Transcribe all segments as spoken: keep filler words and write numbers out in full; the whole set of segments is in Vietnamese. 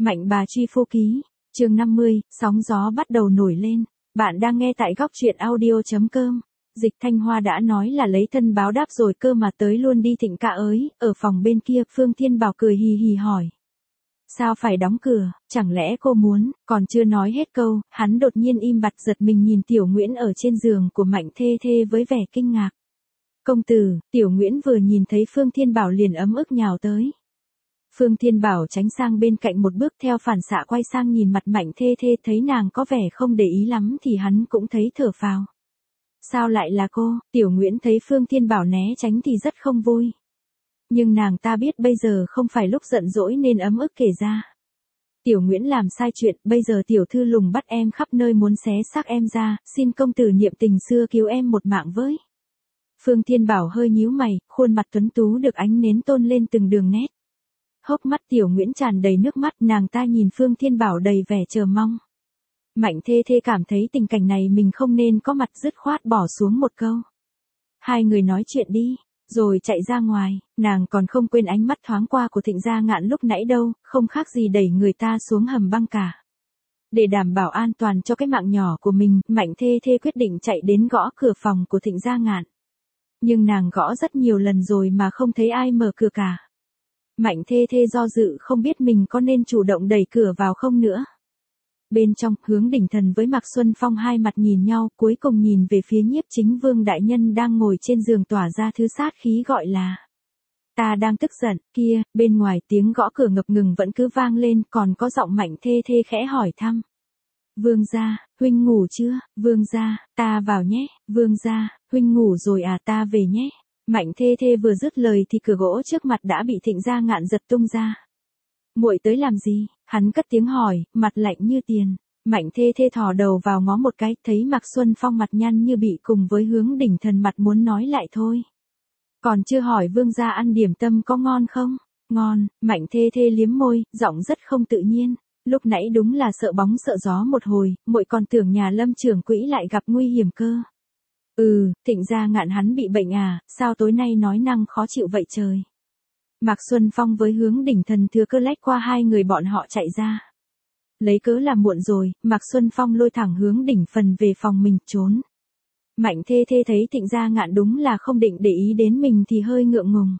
Mạnh bà truy phu ký, chương năm mươi, sóng gió bắt đầu nổi lên. Bạn đang nghe tại góc truyện audio.com. Dịch Thanh Hoa đã nói là lấy thân báo đáp rồi cơ mà tới luôn đi Thịnh ca ơi. Ở phòng bên kia Phương Thiên Bảo cười hì hì hỏi. Sao phải đóng cửa, chẳng lẽ cô muốn, còn chưa nói hết câu, hắn đột nhiên im bặt giật mình nhìn Tiểu Nguyễn ở trên giường của Mạnh Thê Thê với vẻ kinh ngạc. Công tử, Tiểu Nguyễn vừa nhìn thấy Phương Thiên Bảo liền ấm ức nhào tới. Phương Thiên Bảo tránh sang bên cạnh một bước theo phản xạ quay sang nhìn mặt Mạnh Thê Thê thấy nàng có vẻ không để ý lắm thì hắn cũng thấy thở phào. Sao lại là cô? Tiểu Nguyễn thấy Phương Thiên Bảo né tránh thì rất không vui. Nhưng nàng ta biết bây giờ không phải lúc giận dỗi nên ấm ức kể ra. Tiểu Nguyễn làm sai chuyện, bây giờ tiểu thư lùng bắt em khắp nơi muốn xé xác em ra, xin công tử niệm tình xưa cứu em một mạng với. Phương Thiên Bảo hơi nhíu mày, khuôn mặt tuấn tú được ánh nến tôn lên từng đường nét. Hốc mắt Tiểu Nguyễn tràn đầy nước mắt, nàng ta nhìn Phương Thiên Bảo đầy vẻ chờ mong. Mạnh Thê Thê cảm thấy tình cảnh này mình không nên có mặt, dứt khoát bỏ xuống một câu. Hai người nói chuyện đi, rồi chạy ra ngoài, nàng còn không quên ánh mắt thoáng qua của Thịnh Gia Ngạn lúc nãy đâu, không khác gì đẩy người ta xuống hầm băng cả. Để đảm bảo an toàn cho cái mạng nhỏ của mình, Mạnh Thê Thê quyết định chạy đến gõ cửa phòng của Thịnh Gia Ngạn. Nhưng nàng gõ rất nhiều lần rồi mà không thấy ai mở cửa cả. Mạnh Thê Thê do dự không biết mình có nên chủ động đẩy cửa vào không nữa. Bên trong, Hướng Đỉnh Thần với Mạc Xuân Phong hai mặt nhìn nhau, cuối cùng nhìn về phía Nhiếp Chính Vương đại nhân đang ngồi trên giường tỏa ra thứ sát khí gọi là. Ta đang tức giận, kia, bên ngoài tiếng gõ cửa ngập ngừng vẫn cứ vang lên, còn có giọng Mạnh Thê Thê khẽ hỏi thăm. Vương gia, huynh ngủ chưa? Vương gia, ta vào nhé. Vương gia, huynh ngủ rồi à, ta về nhé. Mạnh Thê Thê vừa dứt lời thì cửa gỗ trước mặt đã bị Thịnh Gia Ngạn giật tung ra. Muội tới làm gì? Hắn cất tiếng hỏi, mặt lạnh như tiền. Mạnh Thê Thê thò đầu vào ngó một cái, thấy Mạc Xuân Phong mặt nhăn như bị cùng với Hướng Đỉnh Thần mặt muốn nói lại thôi. Còn chưa hỏi vương gia ăn điểm tâm có ngon không? Ngon. Mạnh Thê Thê liếm môi, giọng rất không tự nhiên. Lúc nãy đúng là sợ bóng sợ gió một hồi, muội còn tưởng nhà Lâm trưởng quỹ lại gặp nguy hiểm cơ. Ừ, Thịnh Gia Ngạn hắn bị bệnh à, sao tối nay nói năng khó chịu vậy trời. Mạc Xuân Phong với Hướng Đỉnh Thần thừa cơ lách qua hai người bọn họ chạy ra. Lấy cớ là muộn rồi, Mạc Xuân Phong lôi thẳng Hướng Đỉnh Phần về phòng mình trốn. Mạnh Thê Thê thấy Thịnh Gia Ngạn đúng là không định để ý đến mình thì hơi ngượng ngùng.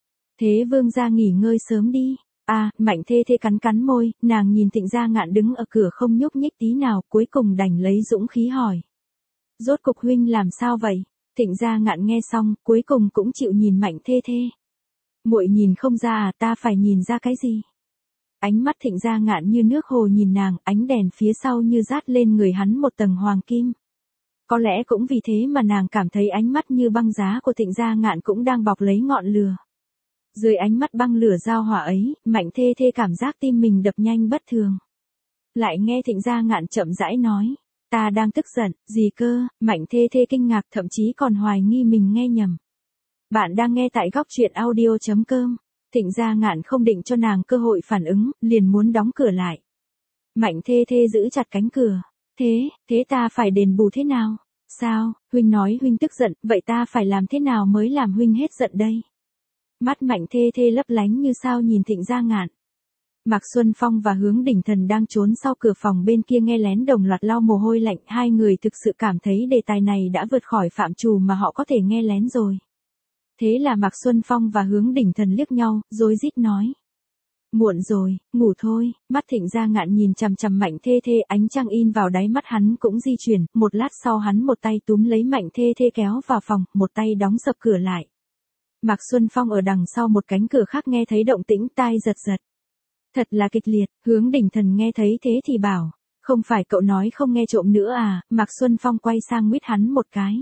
Thế vương gia nghỉ ngơi sớm đi. À, Mạnh Thê Thê cắn cắn môi, nàng nhìn Thịnh Gia Ngạn đứng ở cửa không nhúc nhích tí nào, cuối cùng đành lấy dũng khí hỏi. Rốt cục huynh làm sao vậy? Thịnh Gia Ngạn nghe xong, cuối cùng cũng chịu nhìn Mạnh Thê Thê. Muội nhìn không ra à, ta phải nhìn ra cái gì? Ánh mắt Thịnh Gia Ngạn như nước hồ nhìn nàng, ánh đèn phía sau như dát lên người hắn một tầng hoàng kim. Có lẽ cũng vì thế mà nàng cảm thấy ánh mắt như băng giá của Thịnh Gia Ngạn cũng đang bọc lấy ngọn lửa. Dưới ánh mắt băng lửa giao hỏa ấy, Mạnh Thê Thê cảm giác tim mình đập nhanh bất thường. Lại nghe Thịnh Gia Ngạn chậm rãi nói. Ta đang tức giận, gì cơ? Mạnh Thê Thê kinh ngạc thậm chí còn hoài nghi mình nghe nhầm. Bạn đang nghe tại góc truyện audio.com. Thịnh Gia Ngạn không định cho nàng cơ hội phản ứng, liền muốn đóng cửa lại. Mạnh Thê Thê giữ chặt cánh cửa. Thế, thế ta phải đền bù thế nào? Sao, huynh nói huynh tức giận, vậy ta phải làm thế nào mới làm huynh hết giận đây? Mắt Mạnh Thê Thê lấp lánh như sao nhìn Thịnh Gia Ngạn. Mạc Xuân Phong và Hướng Đỉnh Thần đang trốn sau cửa phòng bên kia nghe lén đồng loạt lau mồ hôi lạnh, hai người thực sự cảm thấy đề tài này đã vượt khỏi phạm trù mà họ có thể nghe lén rồi. Thế là Mạc Xuân Phong và Hướng Đỉnh Thần liếc nhau, rối rít nói. Muộn rồi, ngủ thôi. Mắt Thịnh Gia Ngạn nhìn chằm chằm Mạnh Thê Thê, ánh trăng in vào đáy mắt hắn cũng di chuyển, một lát sau hắn một tay túm lấy Mạnh Thê Thê kéo vào phòng, một tay đóng sập cửa lại. Mạc Xuân Phong ở đằng sau một cánh cửa khác nghe thấy động tĩnh tai giật giật. Thật là kịch liệt, Hướng Đỉnh Thần nghe thấy thế thì bảo, không phải cậu nói không nghe trộm nữa à? Mạc Xuân Phong quay sang nguyết hắn một cái.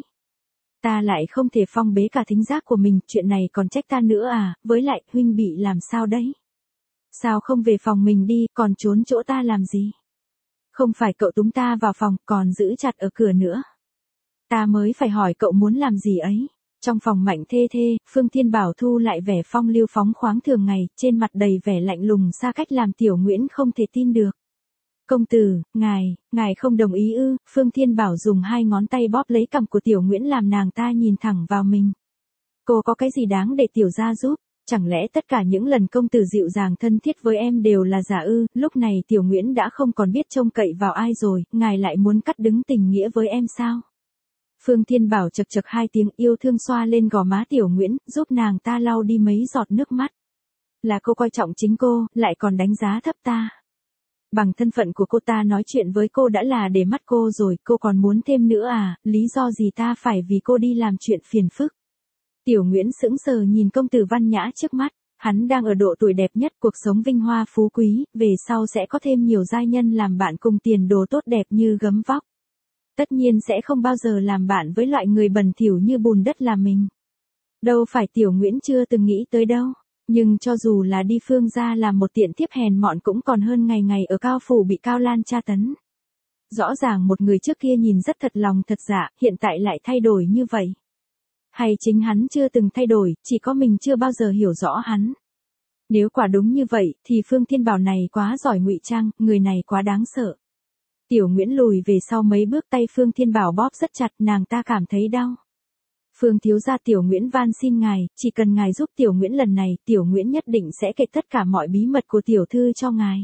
Ta lại không thể phong bế cả thính giác của mình, chuyện này còn trách ta nữa à, với lại, huynh bị làm sao đấy? Sao không về phòng mình đi, còn trốn chỗ ta làm gì? Không phải cậu túm ta vào phòng, còn giữ chặt ở cửa nữa. Ta mới phải hỏi cậu muốn làm gì ấy? Trong phòng Mạnh Thê Thê, Phương Thiên Bảo thu lại vẻ phong lưu phóng khoáng thường ngày, trên mặt đầy vẻ lạnh lùng xa cách làm Tiểu Nguyễn không thể tin được. Công tử, ngài, ngài không đồng ý ư? Phương Thiên Bảo dùng hai ngón tay bóp lấy cằm của Tiểu Nguyễn làm nàng ta nhìn thẳng vào mình. Cô có cái gì đáng để tiểu gia giúp? Chẳng lẽ tất cả những lần công tử dịu dàng thân thiết với em đều là giả ư? Lúc này Tiểu Nguyễn đã không còn biết trông cậy vào ai rồi, ngài lại muốn cắt đứt tình nghĩa với em sao? Phương Thiên Bảo chật chật hai tiếng yêu thương xoa lên gò má Tiểu Nguyễn, giúp nàng ta lau đi mấy giọt nước mắt. Là cô coi trọng chính cô, lại còn đánh giá thấp ta. Bằng thân phận của cô ta nói chuyện với cô đã là để mắt cô rồi, cô còn muốn thêm nữa à, lý do gì ta phải vì cô đi làm chuyện phiền phức. Tiểu Nguyễn sững sờ nhìn công tử văn nhã trước mắt, hắn đang ở độ tuổi đẹp nhất, cuộc sống vinh hoa phú quý, về sau sẽ có thêm nhiều giai nhân làm bạn cùng tiền đồ tốt đẹp như gấm vóc. Tất nhiên sẽ không bao giờ làm bạn với loại người bẩn thỉu như bùn đất là mình. Đâu phải Tiểu Nguyễn chưa từng nghĩ tới đâu, nhưng cho dù là đi Phương gia làm một tiện thiếp hèn mọn cũng còn hơn ngày ngày ở Cao Phủ bị Cao Lan tra tấn. Rõ ràng một người trước kia nhìn rất thật lòng thật dạ, hiện tại lại thay đổi như vậy. Hay chính hắn chưa từng thay đổi, chỉ có mình chưa bao giờ hiểu rõ hắn. Nếu quả đúng như vậy, thì Phương Thiên Bảo này quá giỏi ngụy trang, người này quá đáng sợ. Tiểu Nguyễn lùi về sau mấy bước, tay Phương Thiên Bảo bóp rất chặt, nàng ta cảm thấy đau. Phương thiếu gia, Tiểu Nguyễn van xin ngài, chỉ cần ngài giúp Tiểu Nguyễn lần này, Tiểu Nguyễn nhất định sẽ kể tất cả mọi bí mật của tiểu thư cho ngài.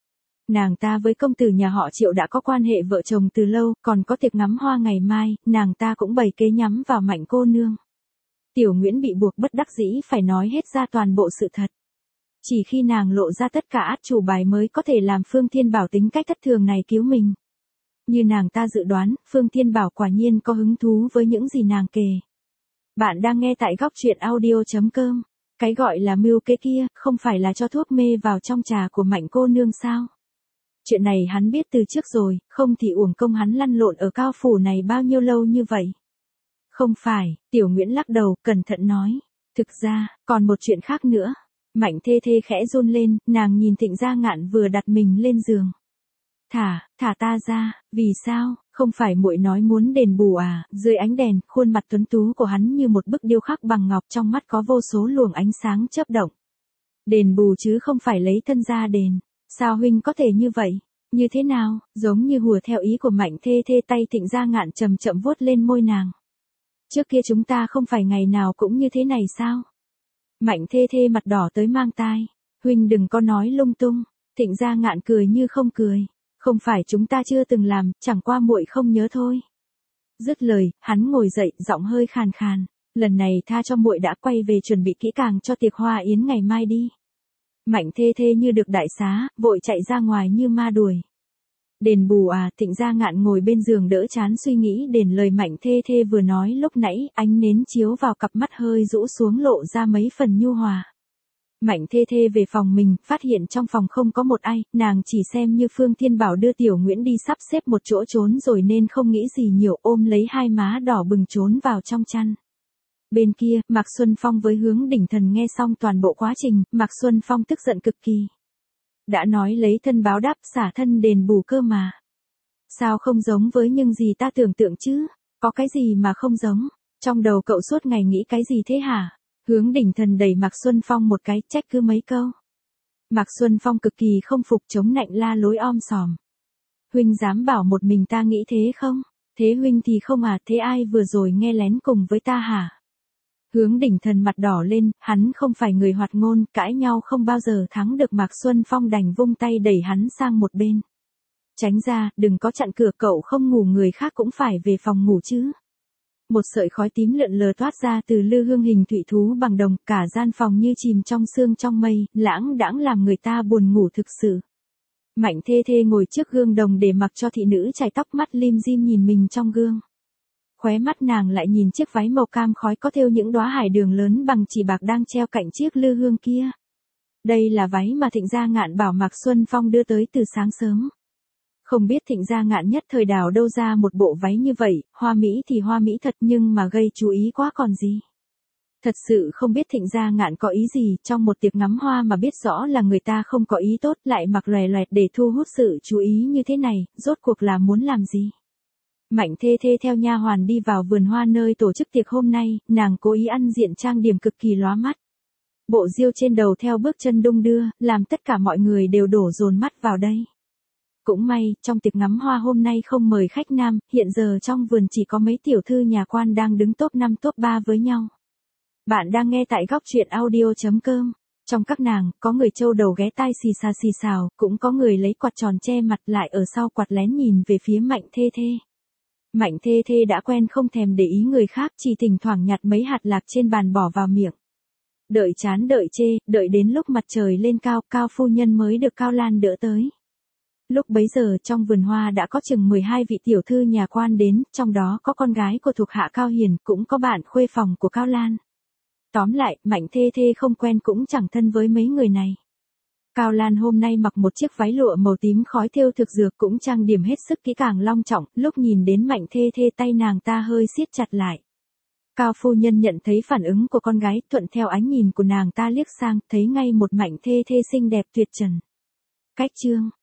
Nàng ta với công tử nhà họ Triệu đã có quan hệ vợ chồng từ lâu, còn có tiệc ngắm hoa ngày mai, nàng ta cũng bày kế nhắm vào Mạnh cô nương. Tiểu Nguyễn bị buộc bất đắc dĩ phải nói hết ra toàn bộ sự thật. Chỉ khi nàng lộ ra tất cả át chủ bài mới có thể làm Phương Thiên Bảo tính cách thất thường này cứu mình. Như nàng ta dự đoán, Phương Thiên Bảo quả nhiên có hứng thú với những gì nàng kể. Bạn đang nghe tại góc truyện audio chấm com. Cái gọi là mưu kế kia, không phải là cho thuốc mê vào trong trà của Mạnh cô nương sao? Chuyện này hắn biết từ trước rồi, không thì uổng công hắn lăn lộn ở Cao Phủ này bao nhiêu lâu như vậy. Không phải, Tiểu Nguyễn lắc đầu, cẩn thận nói. Thực ra, còn một chuyện khác nữa. Mạnh Thê Thê khẽ run lên, nàng nhìn Thịnh Gia Ngạn vừa đặt mình lên giường. Thả, thả ta ra, vì sao, không phải muội nói muốn đền bù à? Dưới ánh đèn, khuôn mặt tuấn tú của hắn như một bức điêu khắc bằng ngọc, trong mắt có vô số luồng ánh sáng chớp động. Đền bù chứ không phải lấy thân ra đền. Sao huynh có thể như vậy? Như thế nào? Giống như hùa theo ý của Mạnh Thê Thê, tay Thịnh Gia Ngạn chậm chậm vuốt lên môi nàng. Trước kia chúng ta không phải ngày nào cũng như thế này sao? Mạnh Thê Thê mặt đỏ tới mang tai. Huynh đừng có nói lung tung. Thịnh Gia Ngạn cười như không cười. Không phải chúng ta chưa từng làm, chẳng qua muội không nhớ thôi. Dứt lời, hắn ngồi dậy, giọng hơi khàn khàn. Lần này tha cho muội đã, quay về chuẩn bị kỹ càng cho tiệc hoa yến ngày mai đi. Mạnh Thê Thê như được đại xá, vội chạy ra ngoài như ma đuổi. Đền bù à? Thịnh Gia Ngạn ngồi bên giường đỡ chán suy nghĩ đến lời Mạnh Thê Thê vừa nói lúc nãy, ánh nến chiếu vào cặp mắt hơi rũ xuống lộ ra mấy phần nhu hòa. Mạnh Thê Thê về phòng mình, phát hiện trong phòng không có một ai, nàng chỉ xem như Phương Thiên Bảo đưa Tiểu Nguyễn đi sắp xếp một chỗ trốn rồi nên không nghĩ gì nhiều, ôm lấy hai má đỏ bừng trốn vào trong chăn. Bên kia, Mạc Xuân Phong với Hướng Đỉnh Thần nghe xong toàn bộ quá trình, Mạc Xuân Phong tức giận cực kỳ. Đã nói lấy thân báo đáp, xả thân đền bù cơ mà. Sao không giống với những gì ta tưởng tượng chứ? Có cái gì mà không giống? Trong đầu cậu suốt ngày nghĩ cái gì thế hả? Hướng Đỉnh Thần đẩy Mạc Xuân Phong một cái, trách cứ mấy câu. Mạc Xuân Phong cực kỳ không phục, chống nạnh la lối om sòm. Huynh dám bảo một mình ta nghĩ thế không? Thế huynh thì không à, thế ai vừa rồi nghe lén cùng với ta hả? Hướng Đỉnh Thần mặt đỏ lên, hắn không phải người hoạt ngôn, cãi nhau không bao giờ thắng được. Mạc Xuân Phong đành vung tay đẩy hắn sang một bên. Tránh ra, đừng có chặn cửa, cậu không ngủ người khác cũng phải về phòng ngủ chứ. Một sợi khói tím lượn lờ thoát ra từ lư hương hình thủy thú bằng đồng, cả gian phòng như chìm trong sương trong mây, lãng đãng làm người ta buồn ngủ thực sự. Mạnh Thê Thê ngồi trước gương đồng để mặc cho thị nữ chải tóc, mắt lim dim nhìn mình trong gương. Khóe mắt nàng lại nhìn chiếc váy màu cam khói có thêu những đóa hải đường lớn bằng chỉ bạc đang treo cạnh chiếc lư hương kia. Đây là váy mà Thịnh Gia Ngạn bảo Mạc Xuân Phong đưa tới từ sáng sớm. Không biết Thịnh Gia Ngạn nhất thời đào đâu ra một bộ váy như vậy, hoa mỹ thì hoa mỹ thật nhưng mà gây chú ý quá còn gì. Thật sự không biết Thịnh Gia Ngạn có ý gì, trong một tiệc ngắm hoa mà biết rõ là người ta không có ý tốt lại mặc lòe loẹt để thu hút sự chú ý như thế này, rốt cuộc là muốn làm gì. Mạnh Thê Thê theo nha hoàn đi vào vườn hoa nơi tổ chức tiệc hôm nay, nàng cố ý ăn diện trang điểm cực kỳ lóa mắt. Bộ diêu trên đầu theo bước chân đung đưa, làm tất cả mọi người đều đổ dồn mắt vào đây. Cũng may, trong tiệc ngắm hoa hôm nay không mời khách nam, hiện giờ trong vườn chỉ có mấy tiểu thư nhà quan đang đứng top năm top ba với nhau. Bạn đang nghe tại góc truyện audio.com. Trong các nàng, có người trâu đầu ghé tai xì xà xì xào, cũng có người lấy quạt tròn che mặt lại ở sau quạt lén nhìn về phía Mạnh Thê Thê. Mạnh Thê Thê đã quen không thèm để ý người khác, chỉ thỉnh thoảng nhặt mấy hạt lạc trên bàn bỏ vào miệng. Đợi chán đợi chê, đợi đến lúc mặt trời lên cao, Cao phu nhân mới được Cao Lan đỡ tới. Lúc bấy giờ trong vườn hoa đã có chừng mười hai vị tiểu thư nhà quan đến, trong đó có con gái của thuộc hạ Cao Hiền, cũng có bạn khuê phòng của Cao Lan. Tóm lại, Mạnh Thê Thê không quen cũng chẳng thân với mấy người này. Cao Lan hôm nay mặc một chiếc váy lụa màu tím khói thêu thực dược, cũng trang điểm hết sức kỹ càng long trọng, lúc nhìn đến Mạnh Thê Thê tay nàng ta hơi siết chặt lại. Cao phu nhân nhận thấy phản ứng của con gái, thuận theo ánh nhìn của nàng ta liếc sang, thấy ngay một Mạnh Thê Thê xinh đẹp tuyệt trần. Cách chương